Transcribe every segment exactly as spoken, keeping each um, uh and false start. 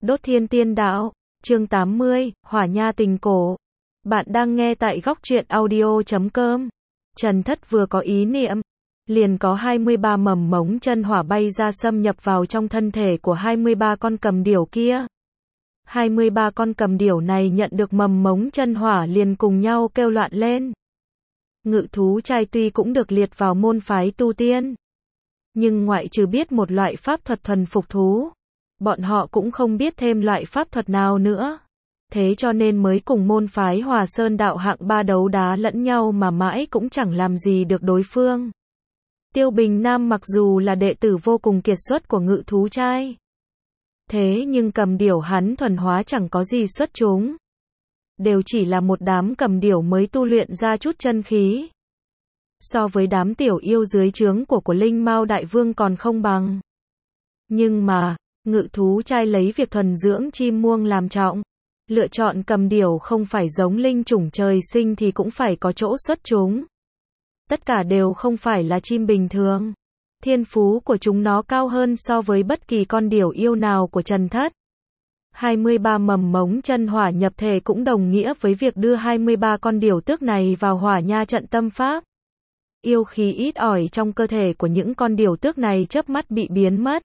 Đốt Thiên Tiên Đạo, chương tám mươi, Hỏa Nha Tình Cổ. Bạn đang nghe tại góc truyện audio chấm com. Trần Thất vừa có ý niệm, liền có hai mươi ba mầm mống chân hỏa bay ra xâm nhập vào trong thân thể của hai mươi ba con cầm điểu kia. hai mươi ba con cầm điểu này nhận được mầm mống chân hỏa liền cùng nhau kêu loạn lên. Ngự thú trai tuy cũng được liệt vào môn phái tu tiên, nhưng ngoại trừ biết một loại pháp thuật thuần phục thú, bọn họ cũng không biết thêm loại pháp thuật nào nữa. Thế cho nên mới cùng môn phái Hòa Sơn đạo hạng ba đấu đá lẫn nhau mà mãi cũng chẳng làm gì được đối phương. Tiêu Bình Nam mặc dù là đệ tử vô cùng kiệt xuất của ngự thú trai, thế nhưng cầm điểu hắn thuần hóa chẳng có gì xuất chúng. Đều chỉ là một đám cầm điểu mới tu luyện ra chút chân khí. So với đám tiểu yêu dưới trướng của của Linh Mao Đại Vương còn không bằng. Nhưng mà, ngự thú trai lấy việc thuần dưỡng chim muông làm trọng. Lựa chọn cầm điểu không phải giống linh chủng trời sinh thì cũng phải có chỗ xuất chúng. Tất cả đều không phải là chim bình thường. Thiên phú của chúng nó cao hơn so với bất kỳ con điểu yêu nào của Trần Thất. hai mươi ba mầm mống chân hỏa nhập thể cũng đồng nghĩa với việc đưa hai mươi ba con điểu tước này vào hỏa nha trận tâm pháp. Yêu khí ít ỏi trong cơ thể của những con điểu tước này chớp mắt bị biến mất.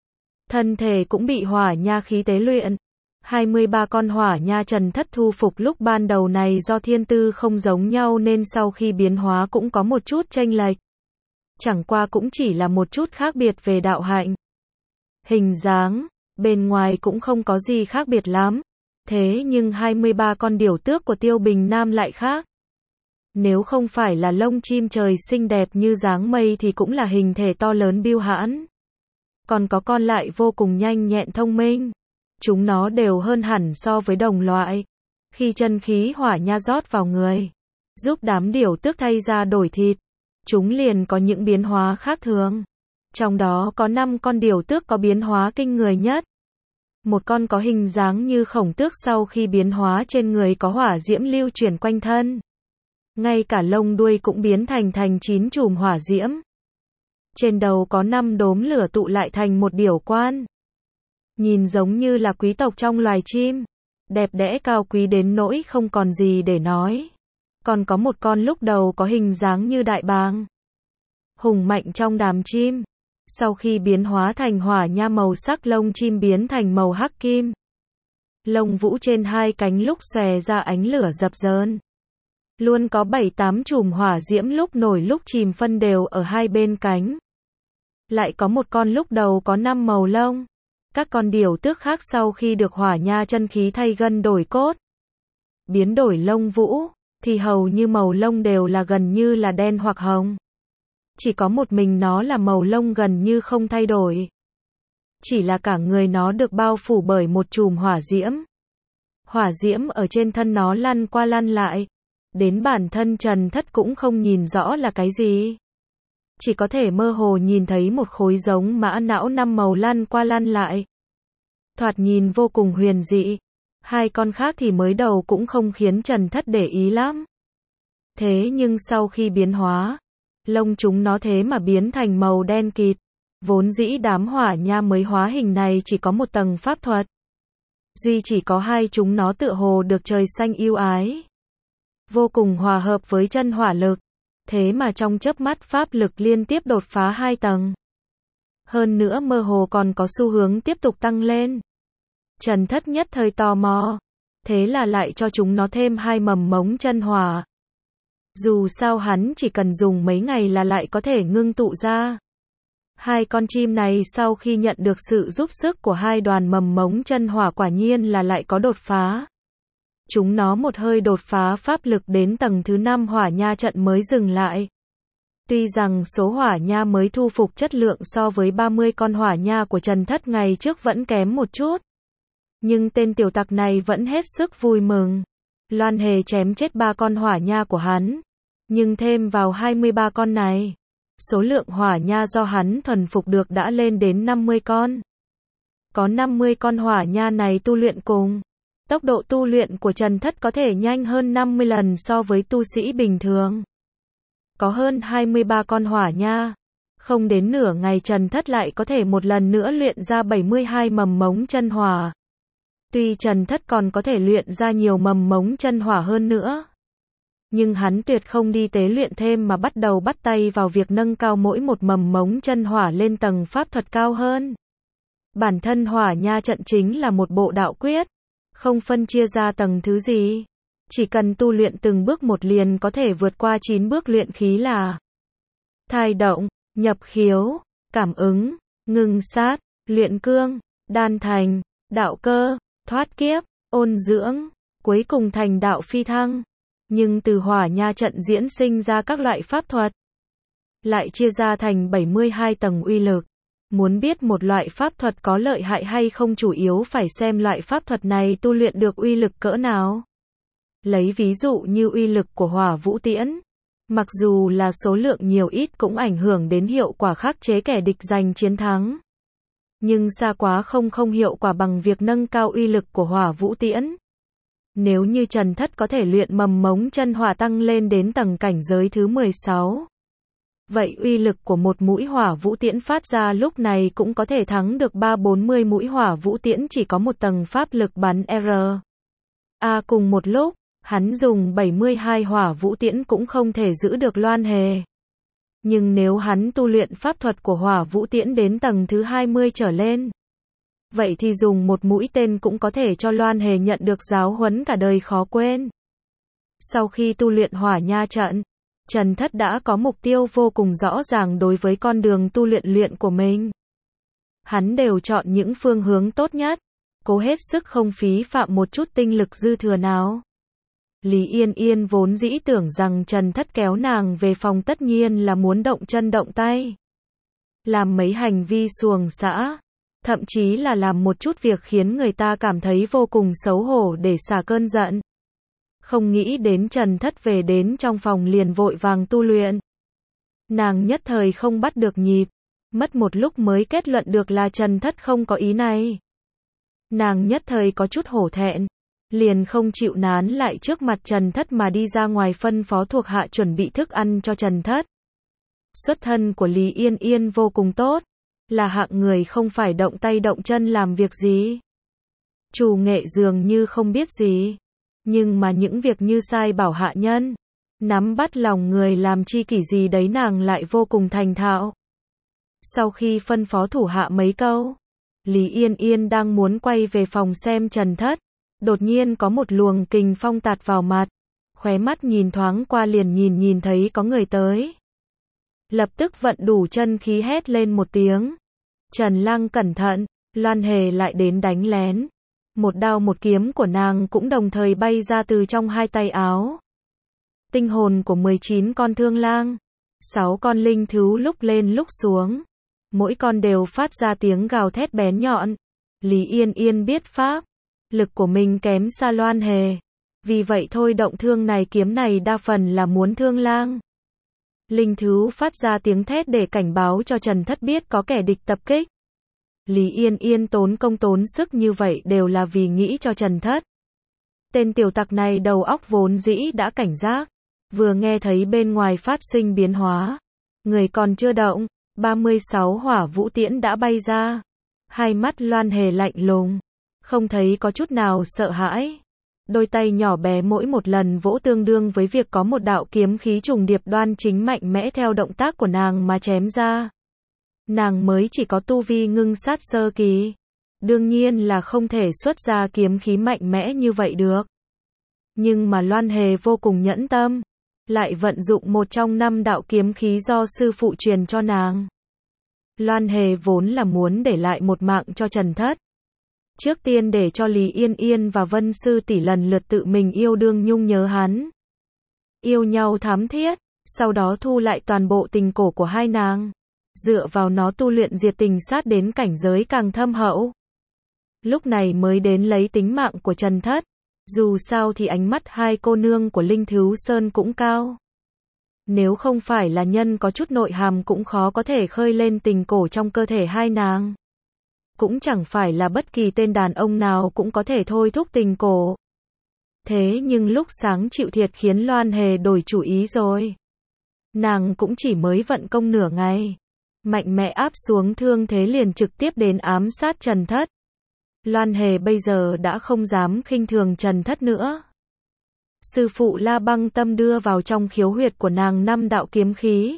Thân thể cũng bị hỏa nha khí tế luyện. hai mươi ba con hỏa nha Trần Thất thu phục lúc ban đầu này do thiên tư không giống nhau nên sau khi biến hóa cũng có một chút chênh lệch. Chẳng qua cũng chỉ là một chút khác biệt về đạo hạnh. Hình dáng, bên ngoài cũng không có gì khác biệt lắm. Thế nhưng hai mươi ba con điểu tước của Tiêu Bình Nam lại khác. Nếu không phải là lông chim trời xinh đẹp như dáng mây thì cũng là hình thể to lớn bưu hãn. Còn có con lại vô cùng nhanh nhẹn thông minh. Chúng nó đều hơn hẳn so với đồng loại. Khi chân khí hỏa nha rót vào người, giúp đám điểu tước thay ra đổi thịt, chúng liền có những biến hóa khác thường. Trong đó có năm con điểu tước có biến hóa kinh người nhất. Một con có hình dáng như khổng tước sau khi biến hóa trên người có hỏa diễm lưu chuyển quanh thân. Ngay cả lông đuôi cũng biến thành thành chín chùm hỏa diễm. Trên đầu có năm đốm lửa tụ lại thành một điểu quan. Nhìn giống như là quý tộc trong loài chim. Đẹp đẽ cao quý đến nỗi không còn gì để nói. Còn có một con lúc đầu có hình dáng như đại bàng. Hùng mạnh trong đám chim. Sau khi biến hóa thành hỏa nha màu sắc lông chim biến thành màu hắc kim. Lông vũ trên hai cánh lúc xòe ra ánh lửa dập dờn. Luôn có bảy tám chùm hỏa diễm lúc nổi lúc chìm phân đều ở hai bên cánh. Lại có một con lúc đầu có năm màu lông. Các con điểu tước khác sau khi được hỏa nha chân khí thay gân đổi cốt, biến đổi lông vũ, thì hầu như màu lông đều là gần như là đen hoặc hồng. Chỉ có một mình nó là màu lông gần như không thay đổi. Chỉ là cả người nó được bao phủ bởi một chùm hỏa diễm. Hỏa diễm ở trên thân nó lăn qua lăn lại. Đến bản thân Trần Thất cũng không nhìn rõ là cái gì. Chỉ có thể mơ hồ nhìn thấy một khối giống mã não năm màu lăn qua lăn lại. Thoạt nhìn vô cùng huyền dị. Hai con khác thì mới đầu cũng không khiến Trần Thất để ý lắm. Thế nhưng sau khi biến hóa, lông chúng nó thế mà biến thành màu đen kịt. Vốn dĩ đám hỏa nha mới hóa hình này chỉ có một tầng pháp thuật. Duy chỉ có hai chúng nó tựa hồ được trời xanh yêu ái. Vô cùng hòa hợp với chân hỏa lực. Thế mà trong chớp mắt pháp lực liên tiếp đột phá hai tầng. Hơn nữa mơ hồ còn có xu hướng tiếp tục tăng lên. Trần Thất nhất thời tò mò. Thế là lại cho chúng nó thêm hai mầm mống chân hỏa. Dù sao hắn chỉ cần dùng mấy ngày là lại có thể ngưng tụ ra. Hai con chim này sau khi nhận được sự giúp sức của hai đoàn mầm mống chân hỏa quả nhiên là lại có đột phá. Chúng nó một hơi đột phá pháp lực đến tầng thứ năm hỏa nha trận mới dừng lại. Tuy rằng số hỏa nha mới thu phục chất lượng so với ba mươi con hỏa nha của Trần Thất ngày trước vẫn kém một chút. Nhưng tên tiểu tặc này vẫn hết sức vui mừng. Loan hề chém chết ba con hỏa nha của hắn. Nhưng thêm vào hai mươi ba con này, số lượng hỏa nha do hắn thuần phục được đã lên đến năm mươi con. Có năm mươi con hỏa nha này tu luyện cùng. Tốc độ tu luyện của Trần Thất có thể nhanh hơn năm mươi lần so với tu sĩ bình thường. Có hơn hai mươi ba con hỏa nha. Không đến nửa ngày Trần Thất lại có thể một lần nữa luyện ra bảy mươi hai mầm mống chân hỏa. Tuy Trần Thất còn có thể luyện ra nhiều mầm mống chân hỏa hơn nữa, nhưng hắn tuyệt không đi tế luyện thêm mà bắt đầu bắt tay vào việc nâng cao mỗi một mầm mống chân hỏa lên tầng pháp thuật cao hơn. Bản thân hỏa nha trận chính là một bộ đạo quyết, không phân chia ra tầng thứ gì. Chỉ cần tu luyện từng bước một liền có thể vượt qua chín bước luyện khí là thai động, nhập khiếu, cảm ứng, ngưng sát, luyện cương, đan thành, đạo cơ, thoát kiếp, ôn dưỡng, cuối cùng thành đạo phi thăng. Nhưng từ hỏa nha trận diễn sinh ra các loại pháp thuật, lại chia ra thành bảy mươi hai tầng uy lực. Muốn biết một loại pháp thuật có lợi hại hay không chủ yếu phải xem loại pháp thuật này tu luyện được uy lực cỡ nào. Lấy ví dụ như uy lực của hỏa vũ tiễn, mặc dù là số lượng nhiều ít cũng ảnh hưởng đến hiệu quả khắc chế kẻ địch giành chiến thắng. Nhưng xa quá không không hiệu quả bằng việc nâng cao uy lực của hỏa vũ tiễn. Nếu như Trần Thất có thể luyện mầm mống chân hỏa tăng lên đến tầng cảnh giới thứ mười sáu, vậy uy lực của một mũi hỏa vũ tiễn phát ra lúc này cũng có thể thắng được ba bốn mươi mũi hỏa vũ tiễn chỉ có một tầng pháp lực bắn R. A cùng một lúc, hắn dùng bảy mươi hai hỏa vũ tiễn cũng không thể giữ được Loan Hề. Nhưng nếu hắn tu luyện pháp thuật của hỏa vũ tiễn đến tầng thứ hai mươi trở lên, vậy thì dùng một mũi tên cũng có thể cho Loan Hề nhận được giáo huấn cả đời khó quên. Sau khi tu luyện hỏa nha trận, Trần Thất đã có mục tiêu vô cùng rõ ràng đối với con đường tu luyện luyện của mình. Hắn đều chọn những phương hướng tốt nhất, cố hết sức không phí phạm một chút tinh lực dư thừa nào. Lý Yên Yên vốn dĩ tưởng rằng Trần Thất kéo nàng về phòng tất nhiên là muốn động chân động tay, làm mấy hành vi xuồng xã, thậm chí là làm một chút việc khiến người ta cảm thấy vô cùng xấu hổ để xả cơn giận. Không nghĩ đến Trần Thất về đến trong phòng liền vội vàng tu luyện. Nàng nhất thời không bắt được nhịp, mất một lúc mới kết luận được là Trần Thất không có ý này. Nàng nhất thời có chút hổ thẹn, liền không chịu nán lại trước mặt Trần Thất mà đi ra ngoài phân phó thuộc hạ chuẩn bị thức ăn cho Trần Thất. Xuất thân của Lý Yên Yên vô cùng tốt, là hạng người không phải động tay động chân làm việc gì. Chủ nghệ dường như không biết gì, nhưng mà những việc như sai bảo hạ nhân, nắm bắt lòng người làm chi kỷ gì đấy nàng lại vô cùng thành thạo. Sau khi phân phó thủ hạ mấy câu, Lý Yên Yên đang muốn quay về phòng xem Trần Thất, đột nhiên có một luồng kình phong tạt vào mặt, khóe mắt nhìn thoáng qua liền nhìn nhìn thấy có người tới. Lập tức vận đủ chân khí hét lên một tiếng. Trần Lang cẩn thận, Loan Hề lại đến đánh lén. Một đao một kiếm của nàng cũng đồng thời bay ra từ trong hai tay áo. Tinh hồn của mười chín con thương lang, sáu con linh thú lúc lên lúc xuống, mỗi con đều phát ra tiếng gào thét bén nhọn. Lý Yên Yên biết pháp, lực của mình kém xa Loan Hề, vì vậy thôi động thương này kiếm này đa phần là muốn thương lang. Linh thú phát ra tiếng thét để cảnh báo cho Trần Thất biết có kẻ địch tập kích. Lý Yên Yên tốn công tốn sức như vậy đều là vì nghĩ cho Trần Thất. Tên tiểu tặc này đầu óc vốn dĩ đã cảnh giác, vừa nghe thấy bên ngoài phát sinh biến hóa, người còn chưa động, ba mươi sáu hỏa vũ tiễn đã bay ra. Hai mắt Loan Hề lạnh lùng, không thấy có chút nào sợ hãi. Đôi tay nhỏ bé mỗi một lần vỗ tương đương với việc có một đạo kiếm khí trùng điệp đoan chính mạnh mẽ theo động tác của nàng mà chém ra. Nàng mới chỉ có tu vi ngưng sát sơ kỳ, đương nhiên là không thể xuất ra kiếm khí mạnh mẽ như vậy được. Nhưng mà Loan Hề vô cùng nhẫn tâm, lại vận dụng một trong năm đạo kiếm khí do sư phụ truyền cho nàng. Loan Hề vốn là muốn để lại một mạng cho Trần Thất, trước tiên để cho Lý Yên Yên và Vân Sư tỷ lần lượt tự mình yêu đương nhung nhớ hắn, yêu nhau thắm thiết, sau đó thu lại toàn bộ tình cổ của hai nàng, dựa vào nó tu luyện diệt tình sát đến cảnh giới càng thâm hậu. Lúc này mới đến lấy tính mạng của Trần Thất. Dù sao thì ánh mắt hai cô nương của Linh Thứu Sơn cũng cao. Nếu không phải là nhân có chút nội hàm cũng khó có thể khơi lên tình cổ trong cơ thể hai nàng. Cũng chẳng phải là bất kỳ tên đàn ông nào cũng có thể thôi thúc tình cổ. Thế nhưng lúc sáng chịu thiệt khiến Loan Hề đổi chủ ý rồi. Nàng cũng chỉ mới vận công nửa ngày, mạnh mẽ áp xuống thương thế liền trực tiếp đến ám sát Trần Thất. Loan Hề bây giờ đã không dám khinh thường Trần Thất nữa. Sư phụ La Băng Tâm đưa vào trong khiếu huyệt của nàng năm đạo kiếm khí.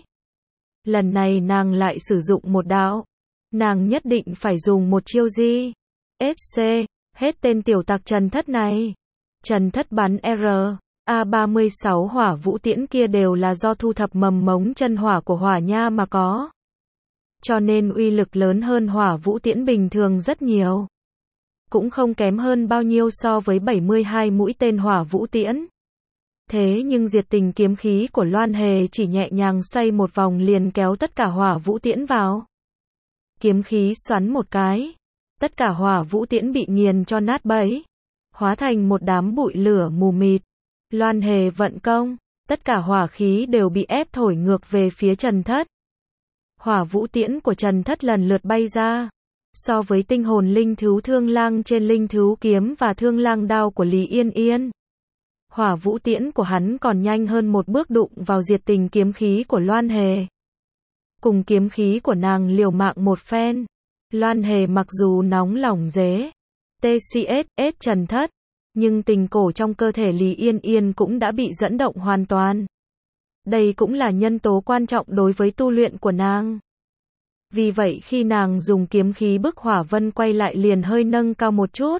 Lần này nàng lại sử dụng một đạo. Nàng nhất định phải dùng một chiêu gì? ét xê, hết tên tiểu tặc Trần Thất này. Trần Thất bắn R, A ba mươi sáu hỏa vũ tiễn kia đều là do thu thập mầm mống chân hỏa của hỏa nha mà có. Cho nên uy lực lớn hơn hỏa vũ tiễn bình thường rất nhiều. Cũng không kém hơn bao nhiêu so với bảy mươi hai mũi tên hỏa vũ tiễn. Thế nhưng diệt tình kiếm khí của Loan Hề chỉ nhẹ nhàng xoay một vòng liền kéo tất cả hỏa vũ tiễn vào. Kiếm khí xoắn một cái. Tất cả hỏa vũ tiễn bị nghiền cho nát bấy. Hóa thành một đám bụi lửa mù mịt. Loan Hề vận công. Tất cả hỏa khí đều bị ép thổi ngược về phía Trần Thất. Hỏa vũ tiễn của Trần Thất lần lượt bay ra. So với tinh hồn linh thú thương lang trên linh thú kiếm và thương lang đao của Lý Yên Yên. Hỏa vũ tiễn của hắn còn nhanh hơn một bước đụng vào diệt tình kiếm khí của Loan Hề. Cùng kiếm khí của nàng liều mạng một phen. Loan Hề mặc dù nóng lòng dế. tê xê ét ét Trần Thất. Nhưng tình cổ trong cơ thể Lý Yên Yên cũng đã bị dẫn động hoàn toàn. Đây cũng là nhân tố quan trọng đối với tu luyện của nàng. Vì vậy khi nàng dùng kiếm khí bức hỏa vân quay lại liền hơi nâng cao một chút.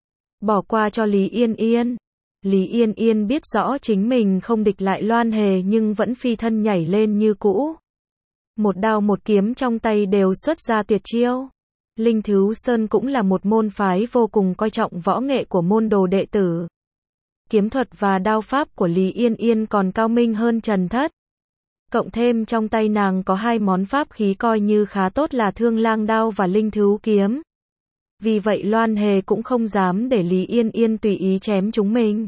Bỏ qua cho Lý Yên Yên. Lý Yên Yên biết rõ chính mình không địch lại Loan Hề nhưng vẫn phi thân nhảy lên như cũ. Một đao một kiếm trong tay đều xuất ra tuyệt chiêu. Linh Thứu Sơn cũng là một môn phái vô cùng coi trọng võ nghệ của môn đồ đệ tử. Kiếm thuật và đao pháp của Lý Yên Yên còn cao minh hơn Trần Thất. Cộng thêm trong tay nàng có hai món pháp khí coi như khá tốt là Thương Lang đao và Linh Thứu kiếm. Vì vậy Loan Hề cũng không dám để Lý Yên Yên tùy ý chém chúng mình.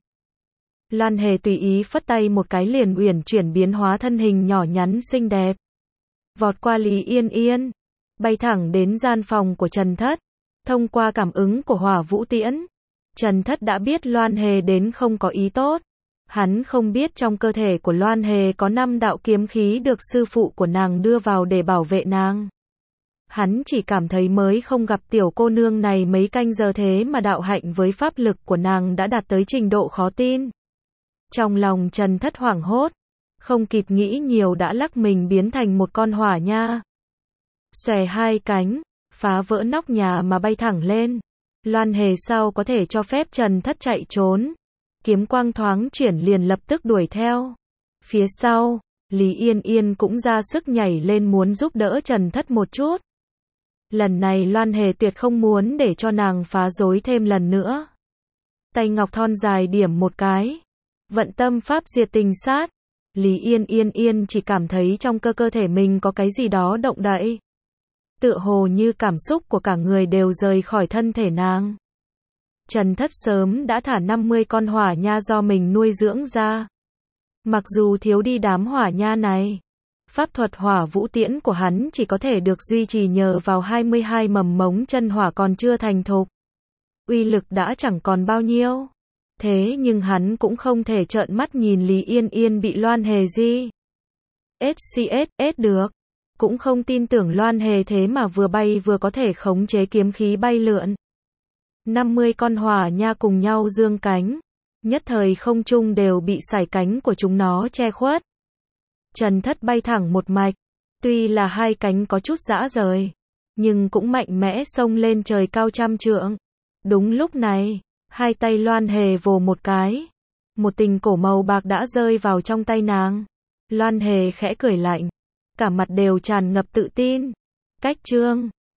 Loan Hề tùy ý phất tay một cái liền uyển chuyển biến hóa thân hình nhỏ nhắn xinh đẹp. Vọt qua Lý Yên Yên. Bay thẳng đến gian phòng của Trần Thất. Thông qua cảm ứng của hỏa vũ tiễn. Trần Thất đã biết Loan Hề đến không có ý tốt. Hắn không biết trong cơ thể của Loan Hề có năm đạo kiếm khí được sư phụ của nàng đưa vào để bảo vệ nàng. Hắn chỉ cảm thấy mới không gặp tiểu cô nương này mấy canh giờ thế mà đạo hạnh với pháp lực của nàng đã đạt tới trình độ khó tin. Trong lòng Trần Thất hoảng hốt, không kịp nghĩ nhiều đã lắc mình biến thành một con hỏa nha. Xòe hai cánh, phá vỡ nóc nhà mà bay thẳng lên. Loan Hề sao có thể cho phép Trần Thất chạy trốn. Kiếm quang thoáng chuyển liền lập tức đuổi theo. Phía sau, Lý Yên Yên cũng ra sức nhảy lên muốn giúp đỡ Trần Thất một chút. Lần này Loan Hề tuyệt không muốn để cho nàng phá rối thêm lần nữa. Tay ngọc thon dài điểm một cái. Vận tâm pháp diệt tình sát. Lý Yên Yên Yên chỉ cảm thấy trong cơ cơ thể mình có cái gì đó động đậy. Tựa hồ như cảm xúc của cả người đều rời khỏi thân thể nàng. Trần Thất sớm đã thả năm mươi con hỏa nha do mình nuôi dưỡng ra. Mặc dù thiếu đi đám hỏa nha này, pháp thuật hỏa vũ tiễn của hắn chỉ có thể được duy trì nhờ vào hai mươi hai mầm mống chân hỏa còn chưa thành thục. Uy lực đã chẳng còn bao nhiêu. Thế nhưng hắn cũng không thể trợn mắt nhìn Lý Yên Yên bị Loan Hề di ét xê ét ét được. Cũng không tin tưởng Loan Hề thế mà vừa bay vừa có thể khống chế kiếm khí bay lượn. năm mươi con hỏa nha cùng nhau dương cánh. Nhất thời không trung đều bị sải cánh của chúng nó che khuất. Trần Thất bay thẳng một mạch. Tuy là hai cánh có chút rã rời, nhưng cũng mạnh mẽ xông lên trời cao trăm trượng. Đúng lúc này, hai tay Loan Hề vồ một cái. Một tình cổ màu bạc đã rơi vào trong tay nàng. Loan Hề khẽ cười lạnh. Cả mặt đều tràn ngập tự tin. Cách chương